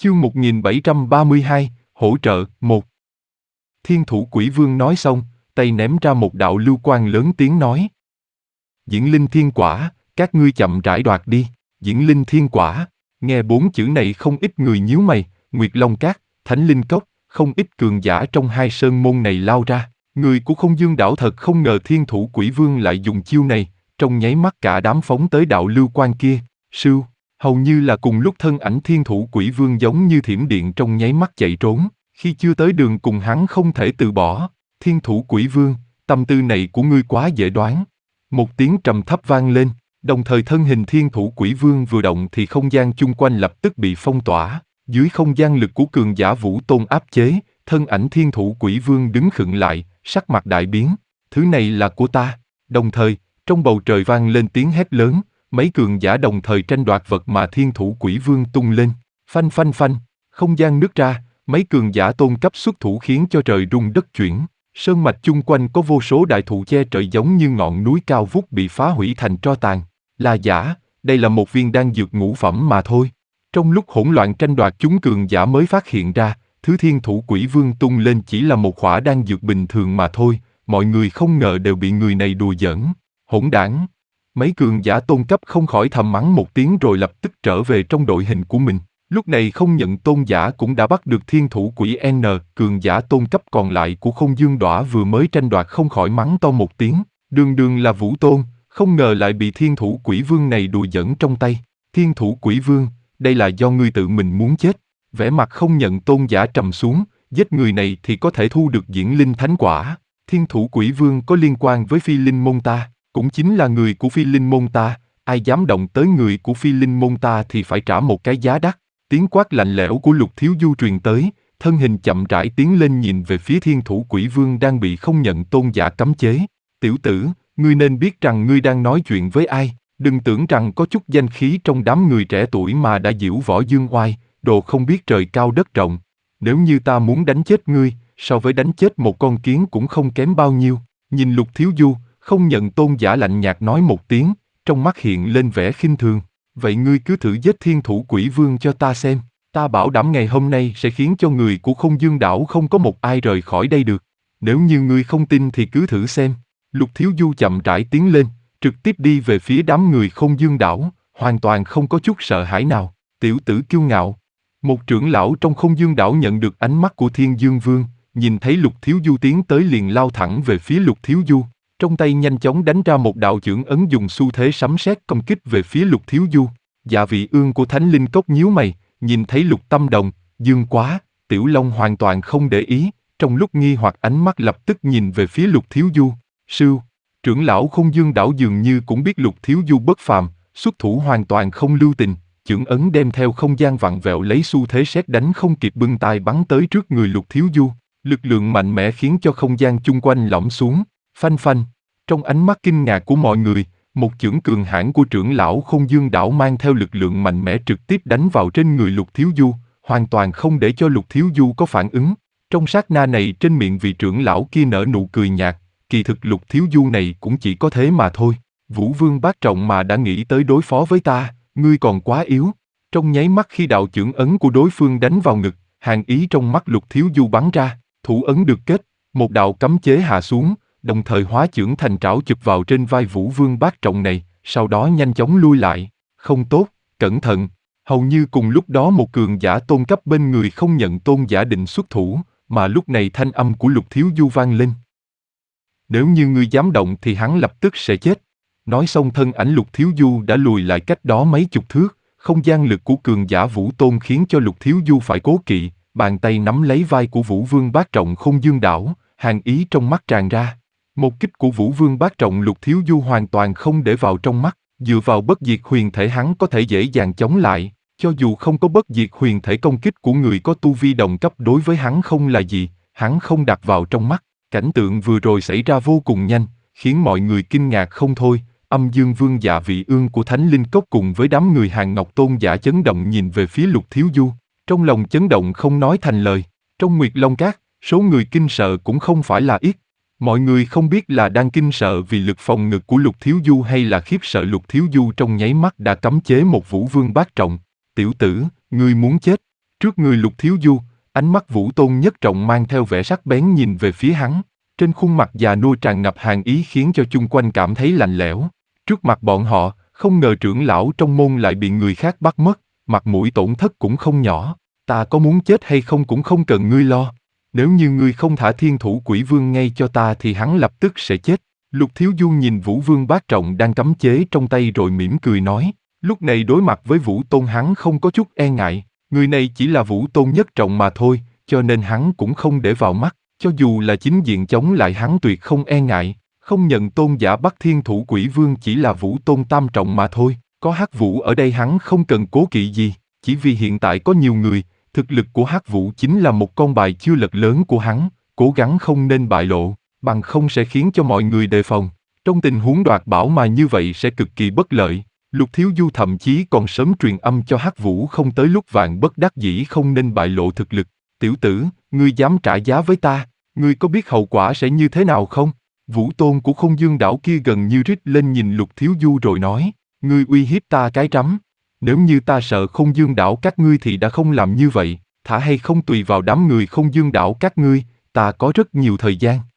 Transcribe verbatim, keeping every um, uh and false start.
Chương một nghìn bảy trăm ba mươi hai, hỗ trợ, một. Thiên thủ quỷ vương nói xong, tay ném ra một đạo lưu quang lớn tiếng nói. Diễn linh thiên quả, các ngươi chậm rãi đoạt đi, diễn linh thiên quả. Nghe bốn chữ này không ít người nhíu mày, Nguyệt Long Các, Thánh Linh Cốc, không ít cường giả trong hai sơn môn này lao ra. Người của Không Dương đảo thật không ngờ thiên thủ quỷ vương lại dùng chiêu này, trong nháy mắt cả đám phóng tới đạo lưu quang kia, sưu. Hầu như là cùng lúc thân ảnh thiên thủ quỷ vương giống như thiểm điện trong nháy mắt chạy trốn, khi chưa tới đường cùng hắn không thể từ bỏ. Thiên thủ quỷ vương, tâm tư này của ngươi quá dễ đoán. Một tiếng trầm thấp vang lên, đồng thời thân hình thiên thủ quỷ vương vừa động thì không gian chung quanh lập tức bị phong tỏa. Dưới không gian lực của cường giả vũ tôn áp chế, thân ảnh thiên thủ quỷ vương đứng khựng lại, sắc mặt đại biến. Thứ này là của ta. Đồng thời, trong bầu trời vang lên tiếng hét lớn. Mấy cường giả đồng thời tranh đoạt vật mà thiên thủ quỷ vương tung lên. Phanh phanh phanh, không gian nứt ra, mấy cường giả tôn cấp xuất thủ khiến cho trời rung đất chuyển. Sơn mạch chung quanh có vô số đại thụ che trời giống như ngọn núi cao vút bị phá hủy thành tro tàn. Là giả, đây là một viên đan dược ngũ phẩm mà thôi. Trong lúc hỗn loạn tranh đoạt chúng cường giả mới phát hiện ra, thứ thiên thủ quỷ vương tung lên chỉ là một khỏa đan dược bình thường mà thôi. Mọi người không ngờ đều bị người này đùa giỡn. Hỗn đảng. Mấy cường giả tôn cấp không khỏi thầm mắng một tiếng rồi lập tức trở về trong đội hình của mình. Lúc này không nhận tôn giả cũng đã bắt được thiên thủ quỷ N, cường giả tôn cấp còn lại của Không Dương Đỏa vừa mới tranh đoạt không khỏi mắng to một tiếng. Đường đường là vũ tôn, không ngờ lại bị thiên thủ quỷ vương này đùa giỡn trong tay. Thiên thủ quỷ vương, đây là do ngươi tự mình muốn chết. Vẻ mặt không nhận tôn giả trầm xuống, giết người này thì có thể thu được diễn linh thánh quả. Thiên thủ quỷ vương có liên quan với phi linh môn ta. Cũng chính là người của phi linh môn ta, ai dám động tới người của phi linh môn ta thì phải trả một cái giá đắt. Tiếng quát lạnh lẽo của Lục Thiếu Du truyền tới, thân hình chậm rãi tiến lên nhìn về phía thiên thủ quỷ vương đang bị không nhận tôn giả cấm chế. Tiểu tử, ngươi nên biết rằng ngươi đang nói chuyện với ai, đừng tưởng rằng có chút danh khí trong đám người trẻ tuổi mà đã diễu võ dương oai, đồ không biết trời cao đất rộng. Nếu như ta muốn đánh chết ngươi, so với đánh chết một con kiến cũng không kém bao nhiêu. Nhìn Lục Thiếu Du, không nhận tôn giả lạnh nhạt nói một tiếng, trong mắt hiện lên vẻ khinh thường. Vậy ngươi cứ thử giết thiên thủ quỷ vương cho ta xem, ta bảo đảm ngày hôm nay sẽ khiến cho người của Không Dương đảo không có một ai rời khỏi đây được. Nếu như ngươi không tin thì cứ thử xem. Lục Thiếu Du chậm rãi tiến lên, trực tiếp đi về phía đám người Không Dương đảo, hoàn toàn không có chút sợ hãi nào. Tiểu tử kiêu ngạo. Một trưởng lão trong Không Dương đảo nhận được ánh mắt của Thiên Dương Vương, nhìn thấy Lục Thiếu Du tiến tới liền lao thẳng về phía Lục Thiếu Du. Trong tay nhanh chóng đánh ra một đạo chưởng ấn dùng xu thế sấm sét công kích về phía Lục Thiếu Du. Dạ vị ương của Thánh Linh Cốc nhíu mày, nhìn thấy Lục Tâm Đồng, Dương Quá, Tiểu Long hoàn toàn không để ý, trong lúc nghi hoặc ánh mắt lập tức nhìn về phía Lục Thiếu Du. Sưu, trưởng lão Không Dương đảo dường như cũng biết Lục Thiếu Du bất phàm, xuất thủ hoàn toàn không lưu tình, chưởng ấn đem theo không gian vặn vẹo lấy xu thế sét đánh không kịp bưng tay bắn tới trước người Lục Thiếu Du. Lực lượng mạnh mẽ khiến cho không gian chung quanh lõm xuống. Phanh phanh, trong ánh mắt kinh ngạc của mọi người, một chưởng cường hãn của trưởng lão Không Dương đảo mang theo lực lượng mạnh mẽ trực tiếp đánh vào trên người Lục Thiếu Du, hoàn toàn không để cho Lục Thiếu Du có phản ứng. Trong sát na này trên miệng vị trưởng lão kia nở nụ cười nhạt, kỳ thực Lục Thiếu Du này cũng chỉ có thế mà thôi. Vũ Vương bát trọng mà đã nghĩ tới đối phó với ta, ngươi còn quá yếu. Trong nháy mắt khi đạo chưởng ấn của đối phương đánh vào ngực, hàn ý trong mắt Lục Thiếu Du bắn ra, thủ ấn được kết, một đạo cấm chế hạ xuống, đồng thời hóa chưởng thành trảo chụp vào trên vai Vũ Vương bát trọng này, sau đó nhanh chóng lui lại. Không tốt, cẩn thận. Hầu như cùng lúc đó một cường giả tôn cấp bên người không nhận tôn giả định xuất thủ, mà lúc này thanh âm của Lục Thiếu Du vang lên. Nếu như ngươi dám động thì hắn lập tức sẽ chết. Nói xong thân ảnh Lục Thiếu Du đã lùi lại cách đó mấy chục thước, không gian lực của cường giả Vũ Tôn khiến cho Lục Thiếu Du phải cố kỵ, bàn tay nắm lấy vai của Vũ Vương bát trọng Không Dương đảo, hàn ý trong mắt tràn ra. Một kích của Vũ Vương bát trọng Lục Thiếu Du hoàn toàn không để vào trong mắt, dựa vào bất diệt huyền thể hắn có thể dễ dàng chống lại, cho dù không có bất diệt huyền thể công kích của người có tu vi đồng cấp đối với hắn không là gì, hắn không đặt vào trong mắt. Cảnh tượng vừa rồi xảy ra vô cùng nhanh, khiến mọi người kinh ngạc không thôi. Âm Dương Vương Dạ Vị Ương của Thánh Linh Cốc cùng với đám người Hàn Ngọc Tôn giả chấn động nhìn về phía Lục Thiếu Du, trong lòng chấn động không nói thành lời. Trong Nguyệt Long Các, số người kinh sợ cũng không phải là ít. Mọi người không biết là đang kinh sợ vì lực phòng ngự của Lục Thiếu Du hay là khiếp sợ Lục Thiếu Du trong nháy mắt đã cấm chế một Vũ Vương bát trọng. Tiểu tử, ngươi muốn chết. Trước người Lục Thiếu Du, ánh mắt Vũ Tôn Nhất Trọng mang theo vẻ sắc bén nhìn về phía hắn. Trên khuôn mặt già nua tràn ngập hàn ý khiến cho chung quanh cảm thấy lạnh lẽo. Trước mặt bọn họ, không ngờ trưởng lão trong môn lại bị người khác bắt mất, mặt mũi tổn thất cũng không nhỏ. Ta có muốn chết hay không cũng không cần ngươi lo. Nếu như ngươi không thả Thiên Thủ Quỷ Vương ngay cho ta thì hắn lập tức sẽ chết. Lục Thiếu Du nhìn Vũ Vương Bát Trọng đang cắm chế trong tay rồi mỉm cười nói. Lúc này đối mặt với Vũ Tôn hắn không có chút e ngại. Người này chỉ là Vũ Tôn Nhất Trọng mà thôi, cho nên hắn cũng không để vào mắt. Cho dù là chính diện chống lại hắn tuyệt không e ngại. Không nhận tôn giả Bắc Thiên Thủ Quỷ Vương chỉ là Vũ Tôn Tam Trọng mà thôi. Có Hắc Vũ ở đây hắn không cần cố kỵ gì. Chỉ vì hiện tại có nhiều người, thực lực của Hắc Vũ chính là một con bài chưa lật lớn của hắn. Cố gắng không nên bại lộ, bằng không sẽ khiến cho mọi người đề phòng. Trong tình huống đoạt bảo mà như vậy sẽ cực kỳ bất lợi. Lục Thiếu Du thậm chí còn sớm truyền âm cho Hắc Vũ không tới lúc vạn bất đắc dĩ không nên bại lộ thực lực. Tiểu tử, ngươi dám trả giá với ta, ngươi có biết hậu quả sẽ như thế nào không? Vũ Tôn của Không Dương Đảo kia gần như rít lên nhìn Lục Thiếu Du rồi nói, ngươi uy hiếp ta cái rắm. Nếu như ta sợ Không Dương Đảo các ngươi thì đã không làm như vậy, thả hay không tùy vào đám người Không Dương Đảo các ngươi, ta có rất nhiều thời gian.